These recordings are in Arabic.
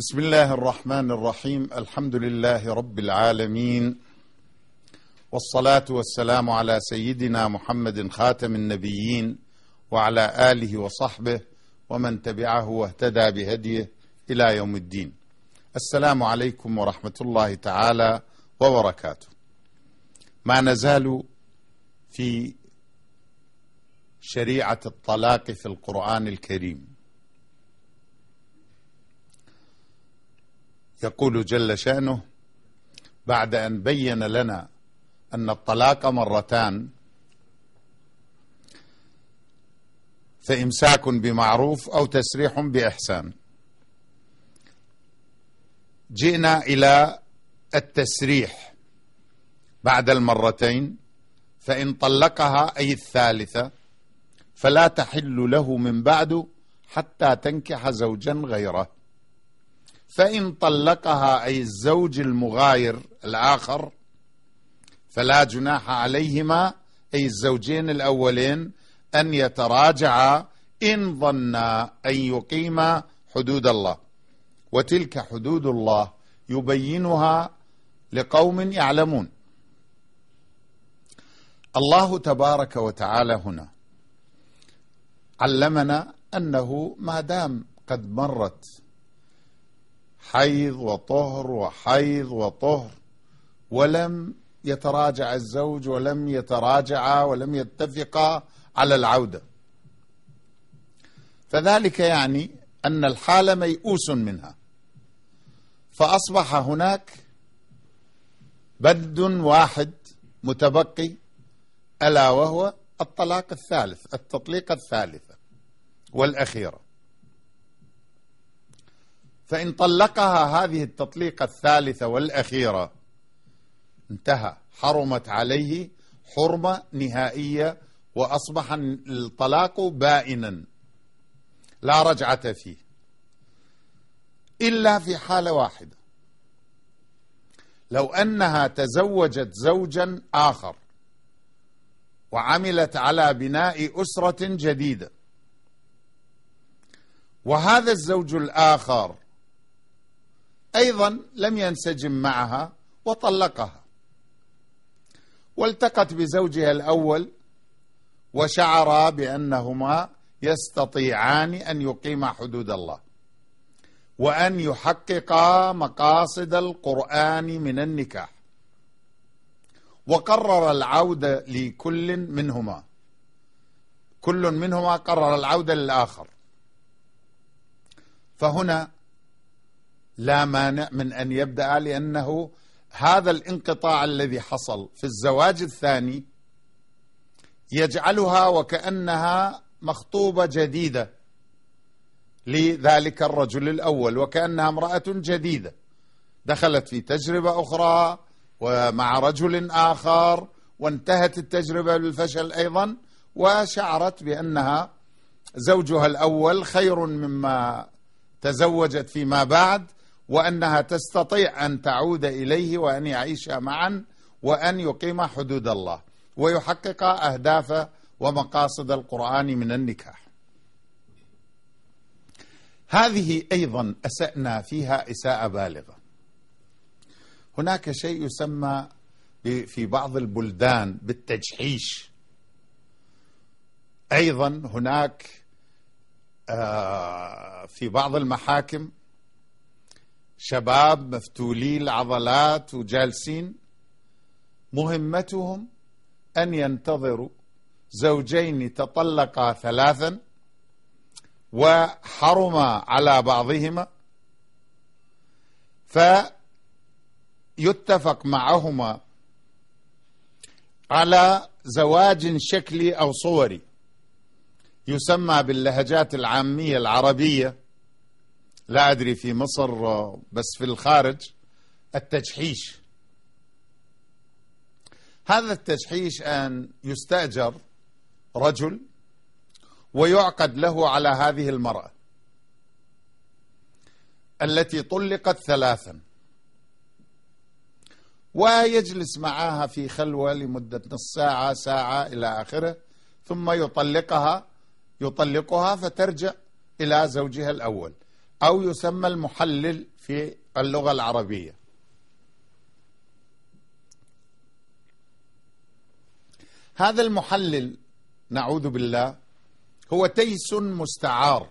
بسم الله الرحمن الرحيم. الحمد لله رب العالمين، والصلاة والسلام على سيدنا محمد خاتم النبيين وعلى آله وصحبه ومن تبعه واهتدى بهديه إلى يوم الدين. السلام عليكم ورحمة الله تعالى وبركاته. ما نزال في شريعة الطلاق في القرآن الكريم. يقول جل شأنه بعد أن بين لنا أن الطلاق مرتان، فإمساك بمعروف أو تسريح بإحسان. جئنا إلى التسريح بعد المرتين، فإن طلقها أي الثالثة فلا تحل له من بعد حتى تنكح زوجا غيره. فإن طلقها أي الزوج المغاير الآخر فلا جناح عليهما أي الزوجين الأولين أن يتراجعا إن ظنا أن يقيما حدود الله، وتلك حدود الله يبينها لقوم يعلمون. الله تبارك وتعالى هنا علمنا أنه ما دام قد مرت حيض وطهر وحيض وطهر ولم يتراجع الزوج ولم يتراجعا ولم يتفقا على العودة، فذلك يعني أن الحالة ميؤوس منها، فأصبح هناك بد واحد متبقي، ألا وهو الطلاق الثالث، التطليق الثالثة والأخيرة. فإن طلقها هذه التطليقة الثالثة والأخيرة انتهى، حرمت عليه حرمة نهائية، وأصبح الطلاق بائنا لا رجعة فيه، إلا في حالة واحدة: لو أنها تزوجت زوجا آخر وعملت على بناء أسرة جديدة، وهذا الزوج الآخر أيضا لم ينسجم معها وطلقها، والتقت بزوجها الأول وشعرا بأنهما يستطيعان أن يقيما حدود الله وأن يحققا مقاصد القرآن من النكاح، وقرر العودة لكل منهما، كل منهما قرر العودة للآخر، فهنا لا مانع من أن يبدأ، لأنه هذا الانقطاع الذي حصل في الزواج الثاني يجعلها وكأنها مخطوبة جديدة لذلك الرجل الأول، وكأنها امرأة جديدة دخلت في تجربة أخرى ومع رجل آخر، وانتهت التجربة بالفشل أيضا، وشعرت بأنها زوجها الأول خير مما تزوجت فيما بعد، وأنها تستطيع أن تعود إليه وأن يعيشا معا وأن يقيما حدود الله ويحققا أهداف ومقاصد القرآن من النكاح. هذه أيضا أسأنا فيها إساءة بالغة. هناك شيء يسمى في بعض البلدان بالتجحيش. أيضا هناك في بعض المحاكم شباب مفتولي العضلات وجالسين، مهمتهم أن ينتظروا زوجين تطلقا ثلاثا وحرما على بعضهما، فيتفق معهما على زواج شكلي أو صوري، يسمى باللهجات العامية العربية، لا أدري في مصر بس في الخارج، التجحيش. هذا التجحيش أن يستأجر رجل ويعقد له على هذه المرأة التي طلقت ثلاثا، ويجلس معها في خلوة لمدة نص ساعة، ساعة إلى آخره، ثم يطلقها فترجع إلى زوجها الأول. أو يسمى المحلل في اللغة العربية. هذا المحلل نعوذ بالله هو تيس مستعار،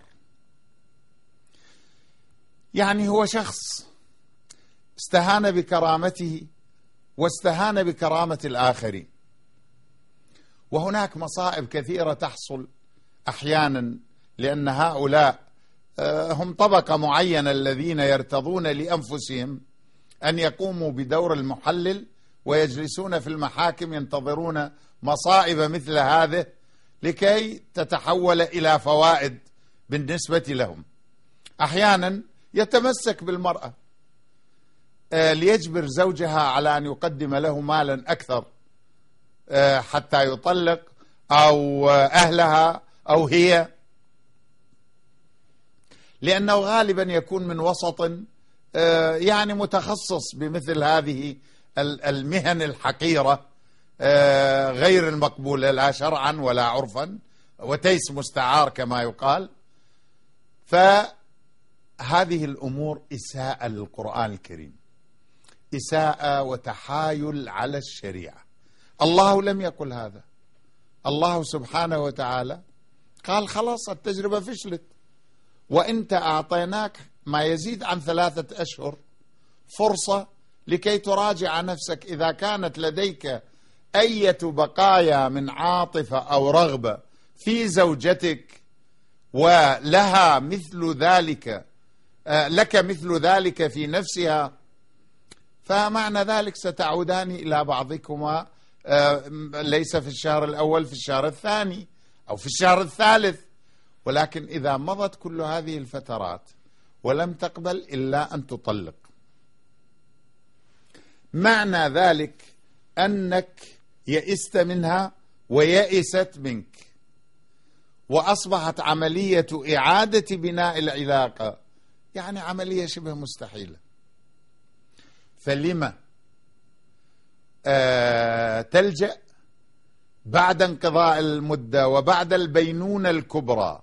يعني هو شخص استهان بكرامته واستهان بكرامة الآخرين. وهناك مصائب كثيرة تحصل أحيانا، لأن هؤلاء هم طبقة معينة الذين يرتضون لأنفسهم أن يقوموا بدور المحلل، ويجلسون في المحاكم ينتظرون مصائب مثل هذه لكي تتحول إلى فوائد بالنسبة لهم. أحيانا يتمسك بالمرأة ليجبر زوجها على أن يقدم له مالا أكثر حتى يطلق، أو أهلها أو هي، لأنه غالبا يكون من وسط يعني متخصص بمثل هذه المهن الحقيرة غير المقبولة لا شرعا ولا عرفا، وتيس مستعار كما يقال. فهذه الأمور إساءة للقرآن الكريم، إساءة وتحايل على الشريعة. الله لم يقل هذا. الله سبحانه وتعالى قال خلاص التجربة فشلت، وإنت أعطيناك ما يزيد عن 3 أشهر فرصة لكي تراجع نفسك إذا كانت لديك أية بقايا من عاطفة أو رغبة في زوجتك ولها مثل ذلك، لك مثل ذلك في نفسها، فمعنى ذلك ستعودان إلى بعضكما ليس في الشهر الأول، في الشهر الثاني أو في الشهر الثالث. ولكن إذا مضت كل هذه الفترات ولم تقبل إلا أن تطلق، معنى ذلك أنك يئست منها ويئست منك، وأصبحت عملية إعادة بناء العلاقة يعني عملية شبه مستحيلة. فلما تلجأ بعد انقضاء المدة وبعد البينونة الكبرى،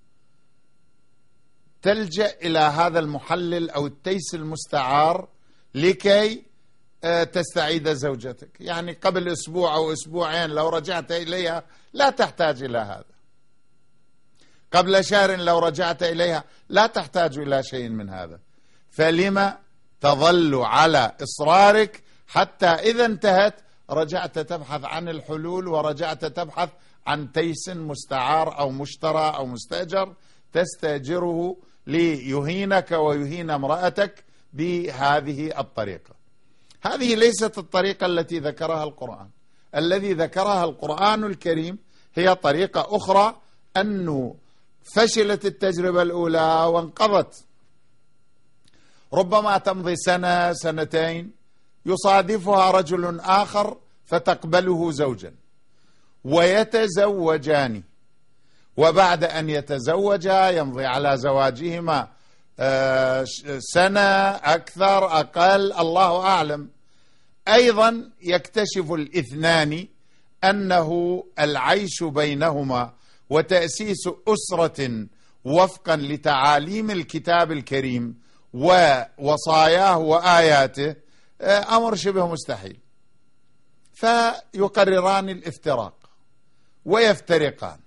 تلجأ إلى هذا المحلل أو التيس المستعار لكي تستعيد زوجتك؟ يعني قبل أسبوع أو أسبوعين لو رجعت إليها لا تحتاج إلى هذا، قبل شهر لو رجعت إليها لا تحتاج إلى شيء من هذا. فلما تظل على إصرارك حتى إذا انتهت رجعت تبحث عن الحلول، ورجعت تبحث عن تيس مستعار أو مشترى أو مستأجر تستأجره ليهينك ويهين امرأتك بهذه الطريقة. هذه ليست الطريقة التي ذكرها القرآن. الذي ذكرها القرآن الكريم هي طريقة أخرى، أنه فشلت التجربة الأولى وانقضت، ربما تمضي سنة سنتين يصادفها رجل آخر فتقبله زوجا ويتزوجان، وبعد أن يتزوجا يمضي على زواجهما سنة أكثر أقل الله أعلم، أيضا يكتشف الاثنان أنه العيش بينهما وتأسيس أسرة وفقا لتعاليم الكتاب الكريم ووصاياه وآياته أمر شبه مستحيل، فيقرران الافتراق ويفترقان.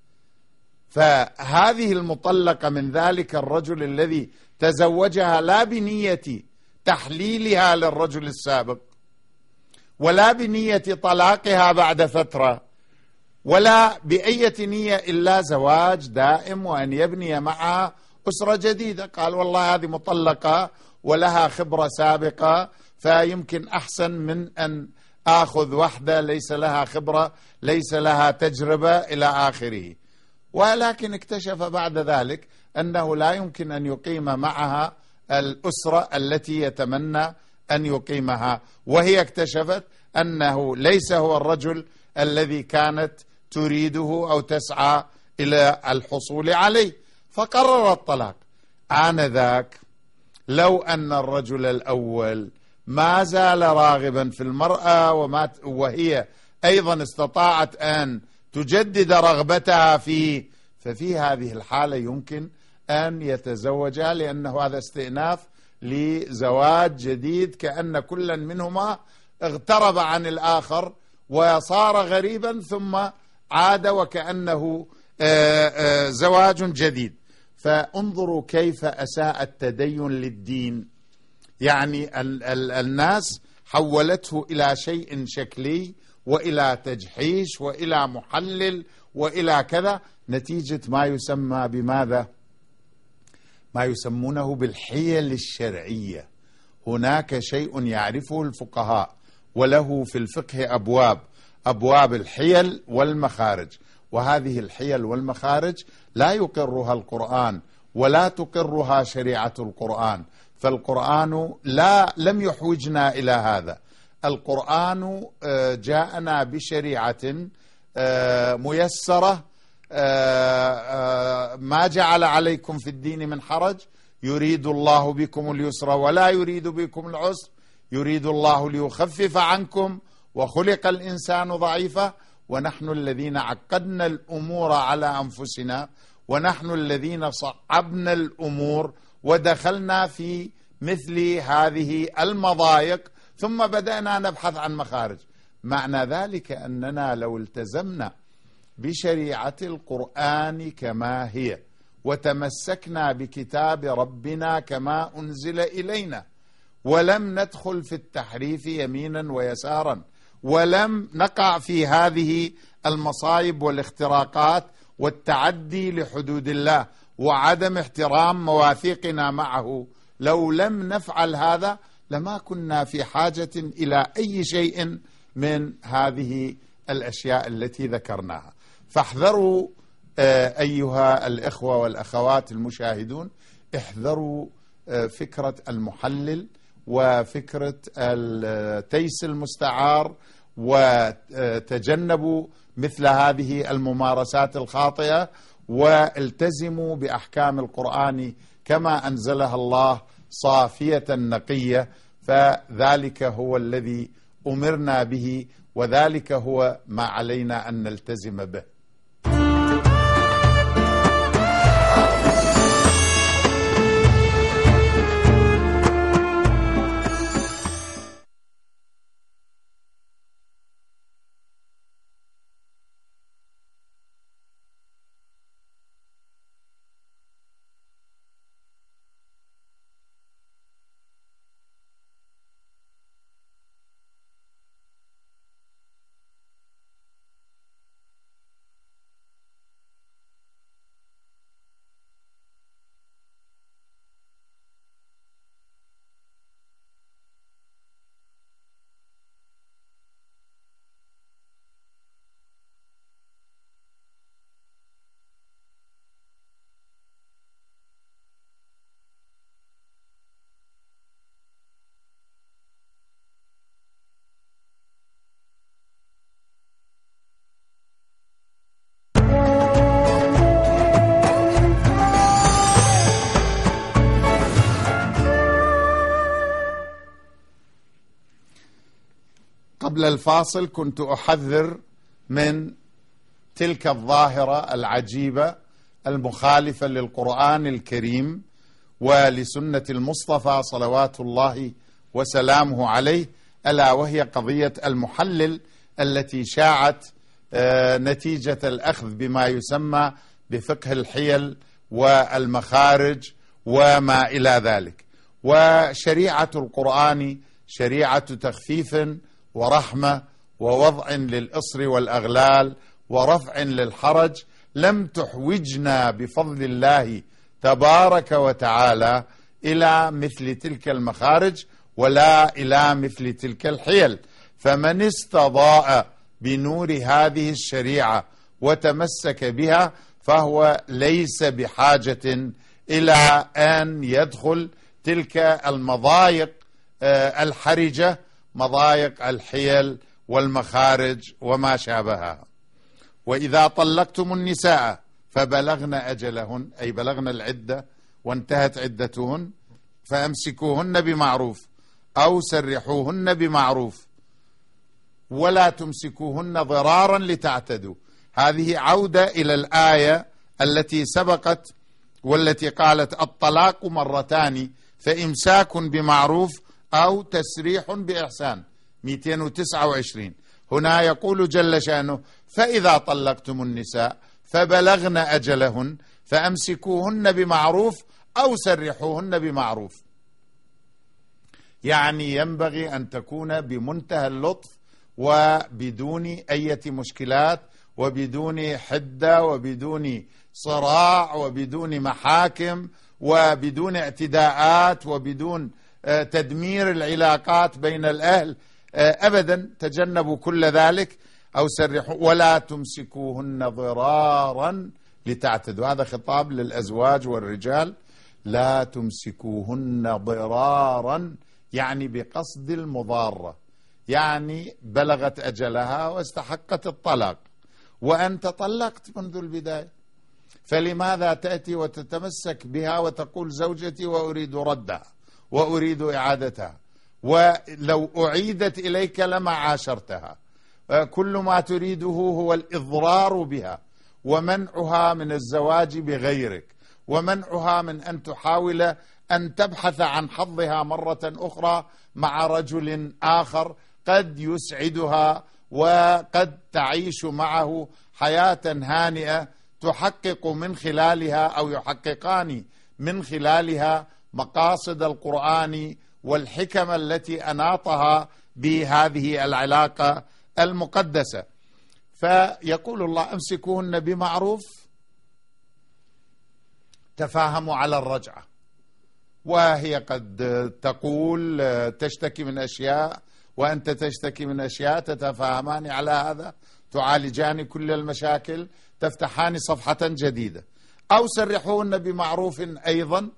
فهذه المطلقة من ذلك الرجل الذي تزوجها لا بنية تحليلها للرجل السابق، ولا بنية طلاقها بعد فترة، ولا بأية نية إلا زواج دائم وأن يبني معها أسرة جديدة. قال والله هذه مطلقة ولها خبرة سابقة، فيمكن أحسن من أن آخذ واحدة ليس لها خبرة ليس لها تجربة إلى آخره. ولكن اكتشف بعد ذلك أنه لا يمكن أن يقيم معها الأسرة التي يتمنى أن يقيمها، وهي اكتشفت أنه ليس هو الرجل الذي كانت تريده أو تسعى إلى الحصول عليه، فقرر الطلاق. آنذاك لو أن الرجل الأول ما زال راغبا في المرأة وهي أيضا استطاعت أن تجدد رغبتها فيه، ففي هذه الحالة يمكن أن يتزوجا، لأنه هذا استئناف لزواج جديد، كأن كلا منهما اغترب عن الآخر وصار غريبا ثم عاد وكأنه زواج جديد. فانظروا كيف أساء التدين للدين، يعني الناس حولته إلى شيء شكلي وإلى تجحيش وإلى محلل وإلى كذا، نتيجة ما يسمى بماذا؟ ما يسمونه بالحيل الشرعية. هناك شيء يعرفه الفقهاء وله في الفقه أبواب الحيل والمخارج، وهذه الحيل والمخارج لا يقرها القرآن ولا تقرها شريعة القرآن، فالقرآن لم يحوجنا إلى هذا. القرآن جاءنا بشريعة ميسرة، ما جعل عليكم في الدين من حرج، يريد الله بكم اليسر ولا يريد بكم العسر، يريد الله ليخفف عنكم وخلق الإنسان ضعيفا، ونحن الذين عقدنا الأمور على أنفسنا، ونحن الذين صعبنا الأمور ودخلنا في مثل هذه المضايق، ثم بدأنا نبحث عن مخارج. معنى ذلك أننا لو التزمنا بشريعة القرآن كما هي وتمسكنا بكتاب ربنا كما أنزل إلينا، ولم ندخل في التحريف يمينا ويسارا، ولم نقع في هذه المصايب والاختراقات والتعدي لحدود الله وعدم احترام مواثيقنا معه، لو لم نفعل هذا لما كنا في حاجة إلى أي شيء من هذه الأشياء التي ذكرناها. فاحذروا أيها الإخوة والأخوات المشاهدون، احذروا فكرة المحلل وفكرة التيس المستعار، وتجنبوا مثل هذه الممارسات الخاطئة، والتزموا بأحكام القرآن كما أنزلها الله صافية نقية، فذلك هو الذي أمرنا به، وذلك هو ما علينا أن نلتزم به. قبل الفاصل كنت أحذر من تلك الظاهرة العجيبة المخالفة للقرآن الكريم ولسنة المصطفى صلوات الله وسلامه عليه، ألا وهي قضية المحلل التي شاعت نتيجة الأخذ بما يسمى بفقه الحيل والمخارج وما إلى ذلك. وشريعة القرآن شريعة تخفيف ورحمة ووضع للإصر والأغلال ورفع للحرج، لم تحوجنا بفضل الله تبارك وتعالى إلى مثل تلك المخارج ولا إلى مثل تلك الحيل. فمن استضاء بنور هذه الشريعة وتمسك بها فهو ليس بحاجة إلى أن يدخل تلك المضايق الحرجة، مضايق الحيل والمخارج وما شابهها. وإذا طلقتم النساء فبلغن أجلهن، أي بلغن العدة وانتهت عدتهن، فأمسكوهن بمعروف أو سرحوهن بمعروف ولا تمسكوهن ضرارا لتعتدوا. هذه عودة إلى الآية التي سبقت والتي قالت الطلاق مرتان فإمساك بمعروف أو تسريح بإحسان 229. هنا يقول جل شأنه فإذا طلقتم النساء فبلغن أجلهن فأمسكوهن بمعروف أو سرحوهن بمعروف. يعني ينبغي أن تكون بمنتهى اللطف وبدون أي مشكلات وبدون حدة وبدون صراع وبدون محاكم وبدون اعتداءات وبدون تدمير العلاقات بين الأهل أبدا. تجنبوا كل ذلك أو سرحوا ولا تمسكوهن ضرارا لتعتدوا. هذا خطاب للأزواج والرجال. لا تمسكوهن ضرارا يعني بقصد المضارة، يعني بلغت أجلها واستحقت الطلاق وأنت طلقت منذ البداية، فلماذا تأتي وتتمسك بها وتقول زوجتي وأريد ردها وأريد إعادتها، ولو أعيدت إليك لما عاشرتها. كل ما تريده هو الإضرار بها ومنعها من الزواج بغيرك ومنعها من أن تحاول أن تبحث عن حظها مرة أخرى مع رجل آخر قد يسعدها وقد تعيش معه حياة هانئة تحقق من خلالها أو يحققان من خلالها مقاصد القرآن والحكم التي أناطها بهذه العلاقة المقدسة. فيقول الله أمسكوهن بمعروف، تفاهموا على الرجعة، وهي قد تقول تشتكي من أشياء وأنت تشتكي من أشياء، تتفاهمان على هذا، تعالجان كل المشاكل، تفتحان صفحة جديدة. أو سرحوهن بمعروف أيضا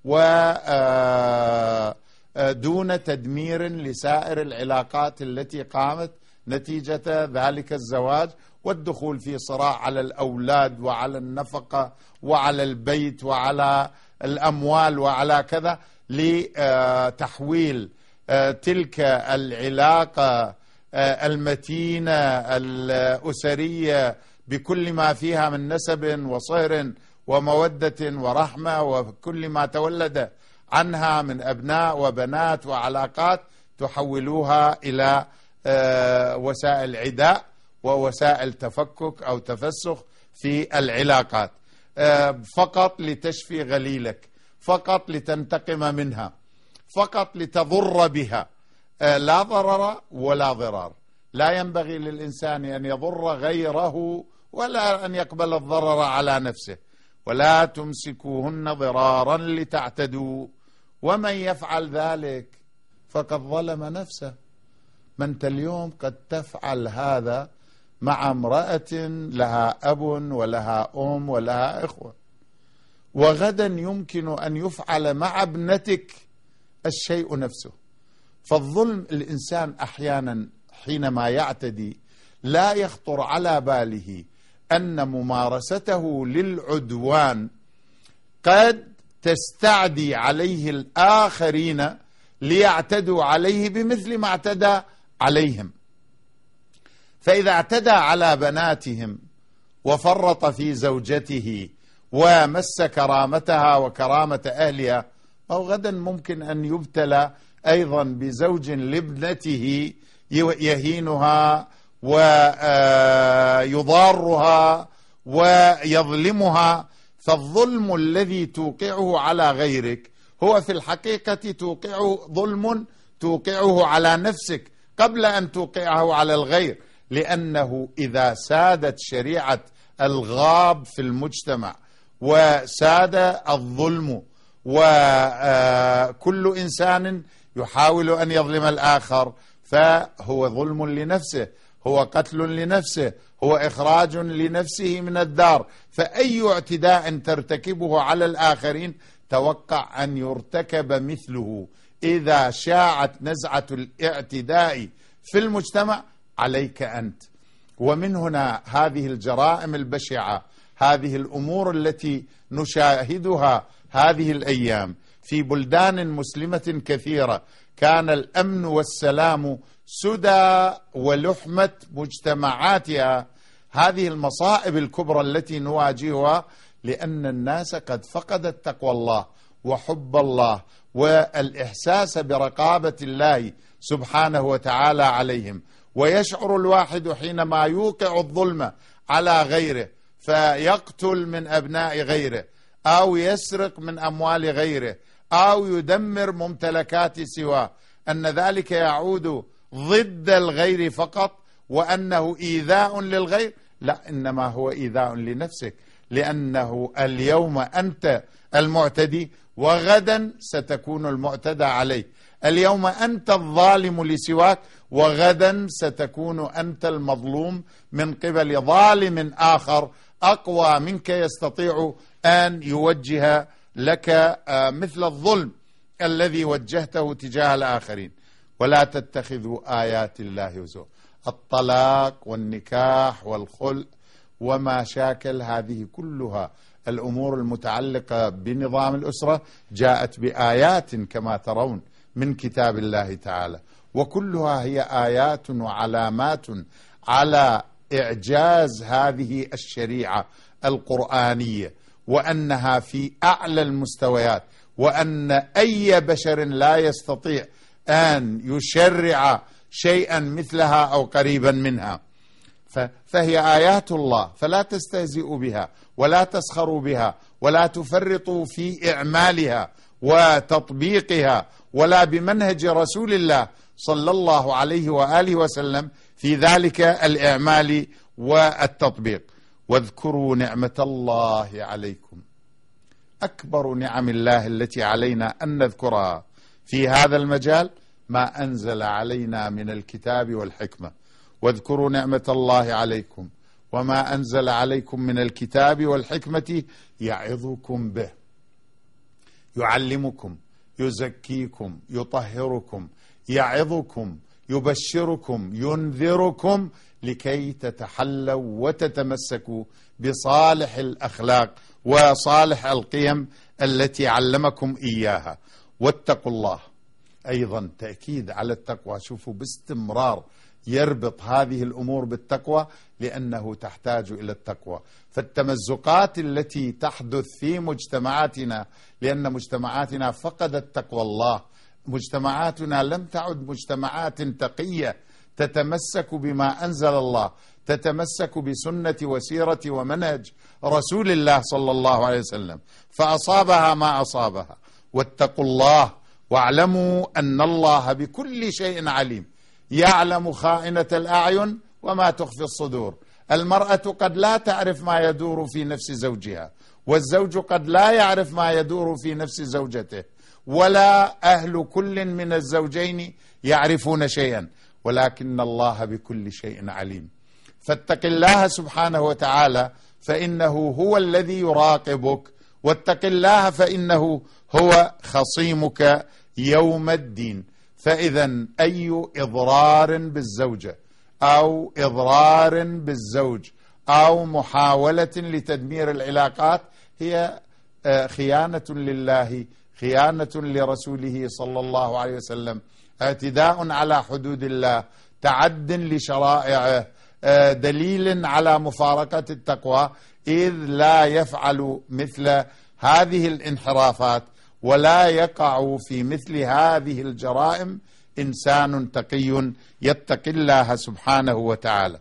ودون تدمير لسائر العلاقات التي قامت نتيجة ذلك الزواج والدخول في صراع على الأولاد وعلى النفقة وعلى البيت وعلى الأموال وعلى كذا، لتحويل تلك العلاقة المتينة الأسرية بكل ما فيها من نسب وصهر ومودة ورحمة وكل ما تولد عنها من أبناء وبنات وعلاقات، تحولوها إلى وسائل عداء ووسائل تفكك أو تفسخ في العلاقات، فقط لتشفي غليلك، فقط لتنتقم منها، فقط لتضر بها. لا ضرر ولا ضرار. لا ينبغي للإنسان أن يضر غيره ولا أن يقبل الضرر على نفسه. ولا تمسكوهن ضرارا لتعتدوا، ومن يفعل ذلك فقد ظلم نفسه. ما أنت اليوم قد تفعل هذا مع امرأة لها أب ولها أم ولها إخوة، وغدا يمكن أن يفعل مع ابنتك الشيء نفسه. فالظلم الإنسان أحيانا حينما يعتدي لا يخطر على باله أن ممارسته للعدوان قد تستعدي عليه الآخرين ليعتدوا عليه بمثل ما اعتدى عليهم. فإذا اعتدى على بناتهم وفرط في زوجته ومس كرامتها وكرامة أهلها، أو غدا ممكن أن يبتلى أيضا بزوج لابنته يهينها ويضارها ويظلمها. فالظلم الذي توقعه على غيرك هو في الحقيقة ظلم توقعه على نفسك قبل أن توقعه على الغير، لأنه إذا سادت شريعة الغاب في المجتمع وساد الظلم وكل إنسان يحاول أن يظلم الآخر فهو ظلم لنفسه، هو قتل لنفسه، هو إخراج لنفسه من الدار. فأي اعتداء ترتكبه على الآخرين توقع أن يرتكب مثله. إذا شاعت نزعة الاعتداء في المجتمع عليك أنت. ومن هنا هذه الجرائم البشعة، هذه الأمور التي نشاهدها هذه الأيام في بلدان مسلمة كثيرة، كان الأمن والسلام سدى ولحمة مجتمعاتها. هذه المصائب الكبرى التي نواجهها لأن الناس قد فقدت تقوى الله وحب الله والإحساس برقابة الله سبحانه وتعالى عليهم. ويشعر الواحد حينما يوقع الظلم على غيره فيقتل من أبناء غيره أو يسرق من أموال غيره أو يدمر ممتلكات سواه أن ذلك يعود ضد الغير فقط وأنه إيذاء للغير. لا، إنما هو إيذاء لنفسك، لأنه اليوم أنت المعتدي وغدا ستكون المعتدى عليه. اليوم أنت الظالم لسواك وغدا ستكون أنت المظلوم من قبل ظالم آخر أقوى منك يستطيع أن يوجه لك مثل الظلم الذي وجهته تجاه الآخرين. ولا تتخذوا آيات الله هزوا. الطلاق والنكاح والخلع وما شاكل هذه كلها الأمور المتعلقة بنظام الأسرة جاءت بآيات كما ترون من كتاب الله تعالى، وكلها هي آيات وعلامات على إعجاز هذه الشريعة القرآنية وأنها في أعلى المستويات، وأن أي بشر لا يستطيع أن يشرع شيئا مثلها أو قريبا منها. فهي آيات الله، فلا تستهزئوا بها ولا تسخروا بها ولا تفرطوا في إعمالها وتطبيقها ولا بمنهج رسول الله صلى الله عليه وآله وسلم في ذلك الإعمال والتطبيق. واذكروا نعمة الله عليكم. أكبر نعم الله التي علينا أن نذكرها في هذا المجال ما أنزل علينا من الكتاب والحكمة. واذكروا نعمة الله عليكم وما أنزل عليكم من الكتاب والحكمة يعظكم به، يعلمكم، يزكيكم، يطهركم، يعظكم، يبشركم، ينذركم لكي تتحلوا وتتمسكوا بصالح الأخلاق وصالح القيم التي علمكم إياها. واتقوا الله، أيضا تأكيد على التقوى. شوفوا باستمرار يربط هذه الأمور بالتقوى لأنه تحتاج إلى التقوى. فالتمزقات التي تحدث في مجتمعاتنا لأن مجتمعاتنا فقدت تقوى الله، مجتمعاتنا لم تعد مجتمعات تقية تتمسك بما أنزل الله، تتمسك بسنة وسيرة ومنهج رسول الله صلى الله عليه وسلم، فأصابها ما أصابها. واتقوا الله واعلموا أن الله بكل شيء عليم، يعلم خائنة الأعين وما تخفي الصدور. المرأة قد لا تعرف ما يدور في نفس زوجها، والزوج قد لا يعرف ما يدور في نفس زوجته، ولا أهل كل من الزوجين يعرفون شيئا، ولكن الله بكل شيء عليم. فاتق الله سبحانه وتعالى فإنه هو الذي يراقبك، واتق الله فإنه هو خصيمك يوم الدين. فإذا أي إضرار بالزوجة أو إضرار بالزوج أو محاولة لتدمير العلاقات هي خيانة لله، خيانة لرسوله صلى الله عليه وسلم، اعتداء على حدود الله، تعد لشرائعه، دليل على مفارقة التقوى، إذ لا يفعل مثل هذه الانحرافات ولا يقع في مثل هذه الجرائم إنسان تقي يتقي الله سبحانه وتعالى.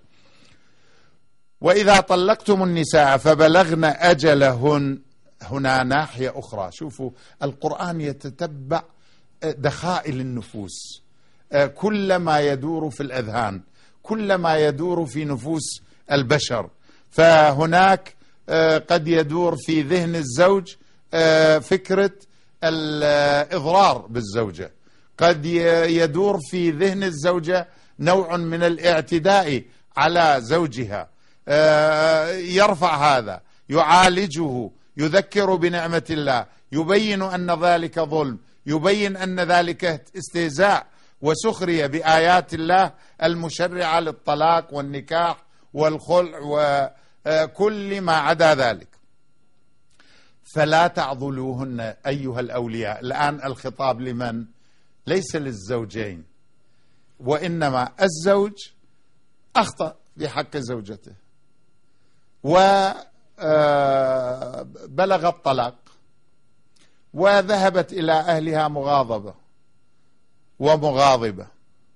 وإذا طلقتم النساء فبلغن أجلهن، هنا ناحية أخرى. شوفوا القرآن يتتبع دخائل النفوس، كل ما يدور في الأذهان، كل ما يدور في نفوس البشر. فهناك قد يدور في ذهن الزوج فكرة الإضرار بالزوجة، قد يدور في ذهن الزوجة نوع من الاعتداء على زوجها، يرفع هذا، يعالجه، يذكر بنعمة الله، يبين أن ذلك ظلم، يبين أن ذلك استهزاء وسخرية بآيات الله المشرعة للطلاق والنكاح والخلع وكل ما عدا ذلك. فلا تعضلوهن أيها الأولياء. الآن الخطاب لمن؟ ليس للزوجين، وإنما الزوج أخطأ بحق زوجته بلغ الطلاق وذهبت إلى أهلها مغاضبة ومغاضبة،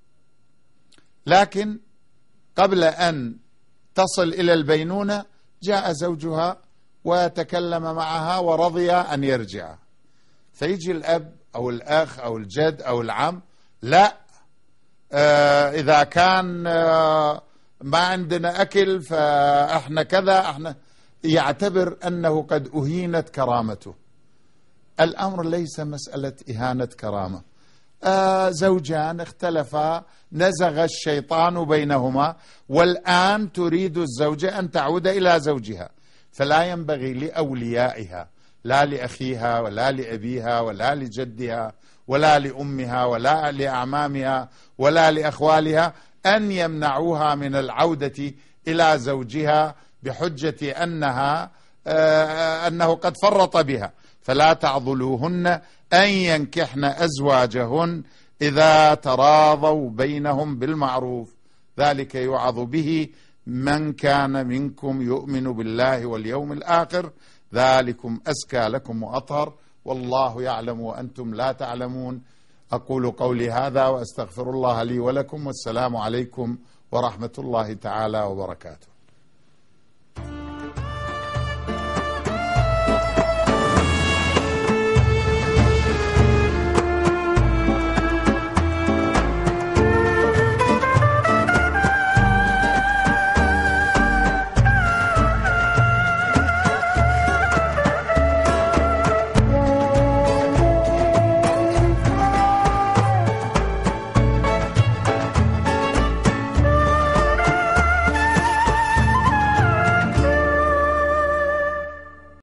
لكن قبل أن تصل إلى البينونة جاء زوجها وتكلم معها ورضي أن يرجع، فيجي الأب أو الأخ أو الجد أو العم، لا إذا كان ما عندنا أكل فإحنا كذا، إحنا يعتبر أنه قد أهينت كرامته. الأمر ليس مسألة إهانة كرامة، زوجان اختلفا، نزغ الشيطان بينهما، والآن تريد الزوجة أن تعود إلى زوجها، فلا ينبغي لأوليائها، لا لأخيها ولا لأبيها ولا لجدها ولا لأمها ولا لأعمامها ولا لأخوالها أن يمنعوها من العودة إلى زوجها بحجة أنه قد فرط بها، فلا تعضلوهن أن ينكحن أزواجهن إذا تراضوا بينهم بالمعروف، ذلك يوعظ به من كان منكم يؤمن بالله واليوم الآخر، ذلكم أزكى لكم وأطهر، والله يعلم وأنتم لا تعلمون. أقول قولي هذا وأستغفر الله لي ولكم، والسلام عليكم ورحمة الله تعالى وبركاته.